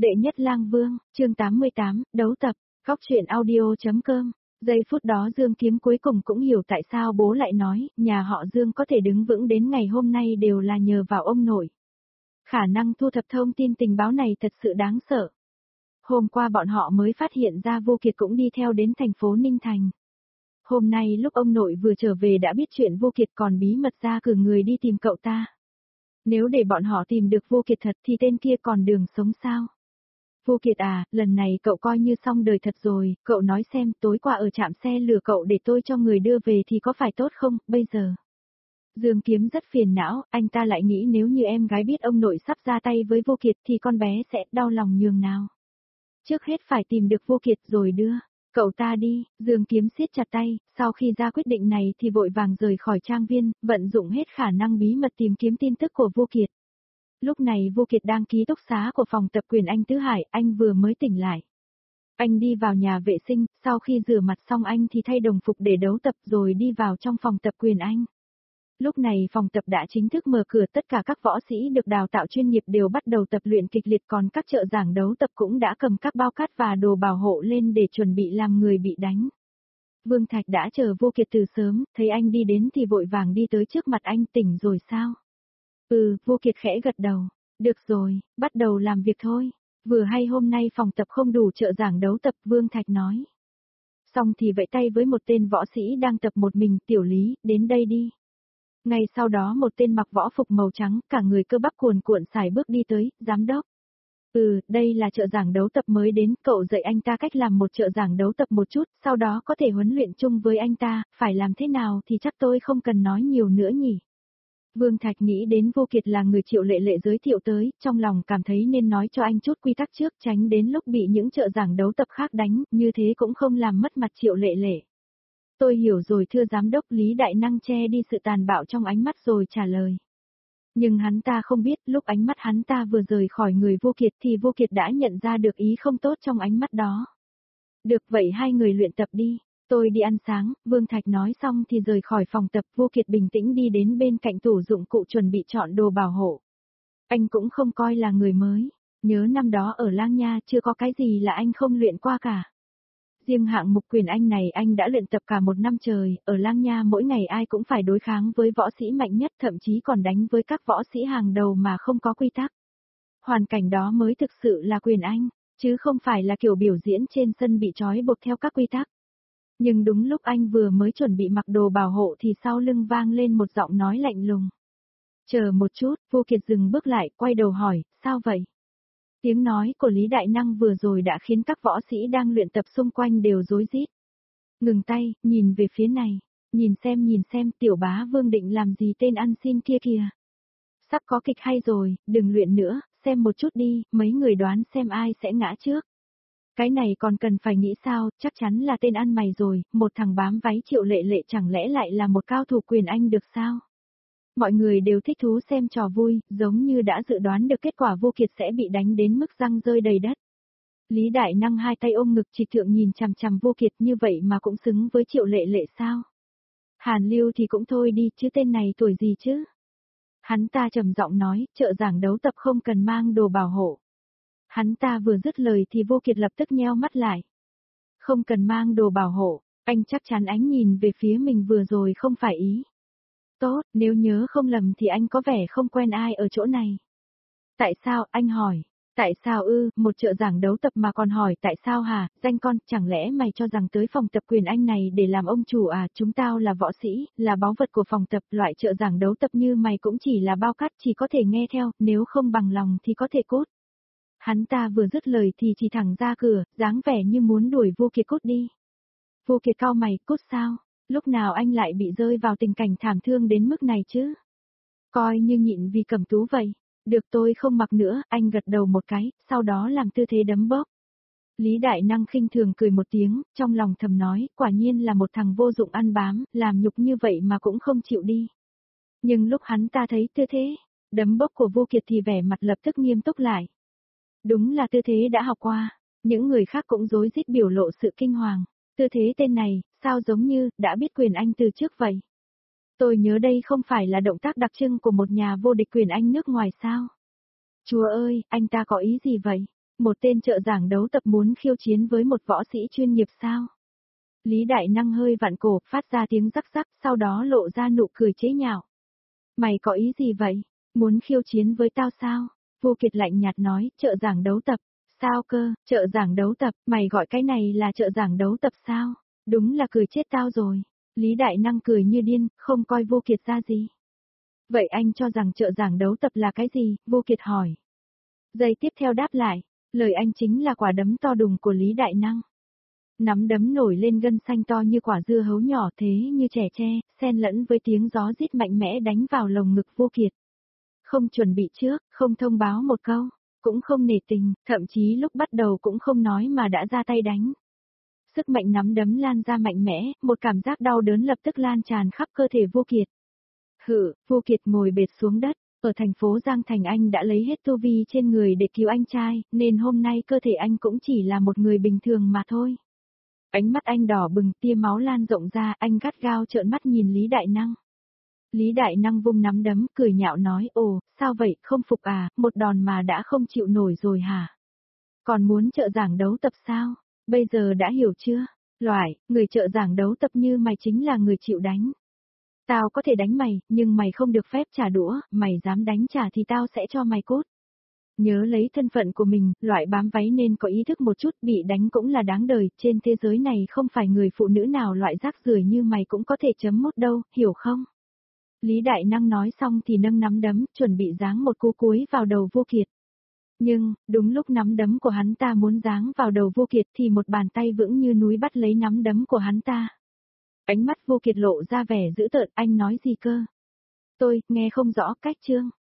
Đệ nhất lang vương, chương 88, đấu tập, góc truyện audio.com. Giây phút đó Dương Kiếm cuối cùng cũng hiểu tại sao bố lại nói, nhà họ Dương có thể đứng vững đến ngày hôm nay đều là nhờ vào ông nội. Khả năng thu thập thông tin tình báo này thật sự đáng sợ. Hôm qua bọn họ mới phát hiện ra Vô Kiệt cũng đi theo đến thành phố Ninh Thành. Hôm nay lúc ông nội vừa trở về đã biết chuyện Vô Kiệt còn bí mật ra cử người đi tìm cậu ta. Nếu để bọn họ tìm được Vô Kiệt thật thì tên kia còn đường sống sao? Vô Kiệt à, lần này cậu coi như xong đời thật rồi, cậu nói xem tối qua ở trạm xe lừa cậu để tôi cho người đưa về thì có phải tốt không, bây giờ? Dương Kiếm rất phiền não, anh ta lại nghĩ nếu như em gái biết ông nội sắp ra tay với Vô Kiệt thì con bé sẽ đau lòng nhường nào. Trước hết phải tìm được Vô Kiệt rồi đưa cậu ta đi. Dương Kiếm siết chặt tay, sau khi ra quyết định này thì vội vàng rời khỏi trang viên, vận dụng hết khả năng bí mật tìm kiếm tin tức của Vô Kiệt. Lúc này Vô Kiệt đang ký túc xá của phòng tập quyền anh Tứ Hải, anh vừa mới tỉnh lại. Anh đi vào nhà vệ sinh, sau khi rửa mặt xong anh thì thay đồng phục để đấu tập rồi đi vào trong phòng tập quyền anh. Lúc này phòng tập đã chính thức mở cửa, tất cả các võ sĩ được đào tạo chuyên nghiệp đều bắt đầu tập luyện kịch liệt, còn các trợ giảng đấu tập cũng đã cầm các bao cát và đồ bảo hộ lên để chuẩn bị làm người bị đánh. Vương Thạch đã chờ Vô Kiệt từ sớm, thấy anh đi đến thì vội vàng đi tới trước mặt anh. Tỉnh rồi sao? Vô Kiệt khẽ gật đầu. Được rồi, bắt đầu làm việc thôi. Vừa hay hôm nay phòng tập không đủ trợ giảng đấu tập, Vương Thạch nói. Xong thì vẫy tay với một tên võ sĩ đang tập một mình, Tiểu Lý, đến đây đi. Ngay sau đó một tên mặc võ phục màu trắng, cả người cơ bắp cuồn cuộn sải bước đi tới, giám đốc. Đây là trợ giảng đấu tập mới đến, cậu dạy anh ta cách làm một trợ giảng đấu tập một chút, sau đó có thể huấn luyện chung với anh ta, phải làm thế nào thì chắc tôi không cần nói nhiều nữa nhỉ. Vương Thạch nghĩ đến Vô Kiệt là người Triệu Lệ Lệ giới thiệu tới, trong lòng cảm thấy nên nói cho anh chút quy tắc trước, tránh đến lúc bị những trợ giảng đấu tập khác đánh, như thế cũng không làm mất mặt Triệu Lệ Lệ. Tôi hiểu rồi thưa giám đốc. Lý Đại Năng che đi sự tàn bạo trong ánh mắt rồi trả lời. Nhưng hắn ta không biết, lúc ánh mắt hắn ta vừa rời khỏi người Vô Kiệt thì Vô Kiệt đã nhận ra được ý không tốt trong ánh mắt đó. Được vậy hai người luyện tập đi, tôi đi ăn sáng. Vương Thạch nói xong thì rời khỏi phòng tập. Vô Kiệt bình tĩnh đi đến bên cạnh tủ dụng cụ chuẩn bị chọn đồ bảo hộ. Anh cũng không coi là người mới, nhớ năm đó ở Lang Nha chưa có cái gì là anh không luyện qua cả. Riêng hạng mục quyền anh này anh đã luyện tập cả một năm trời, ở Lang Nha mỗi ngày ai cũng phải đối kháng với võ sĩ mạnh nhất, thậm chí còn đánh với các võ sĩ hàng đầu mà không có quy tắc. Hoàn cảnh đó mới thực sự là quyền anh, chứ không phải là kiểu biểu diễn trên sân bị trói buộc theo các quy tắc. Nhưng đúng lúc anh vừa mới chuẩn bị mặc đồ bảo hộ thì sau lưng vang lên một giọng nói lạnh lùng. Chờ một chút. Vô Kiệt dừng bước lại, quay đầu hỏi, sao vậy? Tiếng nói của Lý Đại Năng vừa rồi đã khiến các võ sĩ đang luyện tập xung quanh đều rối rít. Ngừng tay, nhìn về phía này. Nhìn xem, Tiểu Bá Vương định làm gì tên ăn xin kia kìa. Sắp có kịch hay rồi, đừng luyện nữa, xem một chút đi, mấy người đoán xem ai sẽ ngã trước. Cái này còn cần phải nghĩ sao, chắc chắn là tên ăn mày rồi, một thằng bám váy Triệu Lệ Lệ chẳng lẽ lại là một cao thủ quyền anh được sao? Mọi người đều thích thú xem trò vui, giống như đã dự đoán được kết quả Vô Kiệt sẽ bị đánh đến mức răng rơi đầy đất. Lý Đại Năng hai tay ôm ngực trịch thượng nhìn chằm chằm Vô Kiệt, như vậy mà cũng xứng với Triệu Lệ Lệ sao? Hàn Lưu thì cũng thôi đi, chứ tên này tuổi gì chứ? Hắn ta trầm giọng nói, trợ giảng đấu tập không cần mang đồ bảo hộ. Hắn ta vừa dứt lời thì Vô Kiệt lập tức nheo mắt lại. Không cần mang đồ bảo hộ, anh chắc chắn ánh nhìn về phía mình vừa rồi không phải ý. Tốt, nếu nhớ không lầm thì anh có vẻ không quen ai ở chỗ này. Tại sao, anh hỏi. Tại sao một trợ giảng đấu tập mà còn hỏi tại sao hả, danh con, chẳng lẽ mày cho rằng tới phòng tập quyền anh này để làm ông chủ à, chúng tao là võ sĩ, là báu vật của phòng tập, loại trợ giảng đấu tập như mày cũng chỉ là bao cát, chỉ có thể nghe theo, nếu không bằng lòng thì có thể cút. Hắn ta vừa dứt lời thì chỉ thẳng ra cửa, dáng vẻ như muốn đuổi Vô Kiệt cút đi. Vô Kiệt cau mày, cút sao? Lúc nào anh lại bị rơi vào tình cảnh thảm thương đến mức này chứ? Coi như nhịn vì Cẩm Tú vậy. Được, tôi không mặc nữa, anh gật đầu một cái, sau đó làm tư thế đấm bóp. Lý Đại Năng khinh thường cười một tiếng, trong lòng thầm nói, quả nhiên là một thằng vô dụng ăn bám, làm nhục như vậy mà cũng không chịu đi. Nhưng lúc hắn ta thấy tư thế đấm bóp của Vô Kiệt thì vẻ mặt lập tức nghiêm túc lại. Đúng là tư thế đã học qua, những người khác cũng rối rít biểu lộ sự kinh hoàng. Tư thế tên này, sao giống như, đã biết quyền anh từ trước vậy? Tôi nhớ đây không phải là động tác đặc trưng của một nhà vô địch quyền anh nước ngoài sao? Chúa ơi, anh ta có ý gì vậy? Một tên trợ giảng đấu tập muốn khiêu chiến với một võ sĩ chuyên nghiệp sao? Lý Đại Năng hơi vặn cổ, phát ra tiếng rắc rắc, sau đó lộ ra nụ cười chế nhạo. Mày có ý gì vậy? Muốn khiêu chiến với tao sao? Vô Kiệt lạnh nhạt nói, trợ giảng đấu tập. Sao cơ, trợ giảng đấu tập, mày gọi cái này là trợ giảng đấu tập sao? Đúng là cười chết tao rồi. Lý Đại Năng cười như điên, không coi Vô Kiệt ra gì. Vậy anh cho rằng trợ giảng đấu tập là cái gì? Vô Kiệt hỏi. Giây tiếp theo đáp lại, lời anh chính là quả đấm to đùng của Lý Đại Năng. Nắm đấm nổi lên gân xanh to như quả dưa hấu nhỏ thế như trẻ tre, xen lẫn với tiếng gió rít mạnh mẽ đánh vào lồng ngực Vô Kiệt. Không chuẩn bị trước, không thông báo một câu, cũng không nể tình, thậm chí lúc bắt đầu cũng không nói mà đã ra tay đánh. Sức mạnh nắm đấm lan ra mạnh mẽ, một cảm giác đau đớn lập tức lan tràn khắp cơ thể Vô Kiệt. Vô Kiệt ngồi bệt xuống đất, ở thành phố Giang Thành anh đã lấy hết tu vi trên người để cứu anh trai, nên hôm nay cơ thể anh cũng chỉ là một người bình thường mà thôi. Ánh mắt anh đỏ bừng, tia máu lan rộng ra, anh gắt gao trợn mắt nhìn Lý Đại Năng. Lý Đại Năng vung nắm đấm, cười nhạo nói, ồ, sao vậy, không phục à, một đòn mà đã không chịu nổi rồi hả? Còn muốn trợ giảng đấu tập sao? Bây giờ đã hiểu chưa? Người trợ giảng đấu tập như mày chính là người chịu đánh. Tao có thể đánh mày, nhưng mày không được phép trả đũa, mày dám đánh trả thì tao sẽ cho mày cút. Nhớ lấy thân phận của mình, loại bám váy nên có ý thức một chút, bị đánh cũng là đáng đời, trên thế giới này không phải người phụ nữ nào loại rác rưởi như mày cũng có thể chấm mút đâu, hiểu không? Lý Đại Năng nói xong thì nâng nắm đấm, chuẩn bị giáng một cú cuối vào đầu Vô Kiệt. Nhưng, đúng lúc nắm đấm của hắn ta muốn giáng vào đầu Vô Kiệt thì một bàn tay vững như núi bắt lấy nắm đấm của hắn ta. Ánh mắt Vô Kiệt lộ ra vẻ dữ tợn, anh nói gì cơ? Tôi, nghe không rõ cách chương.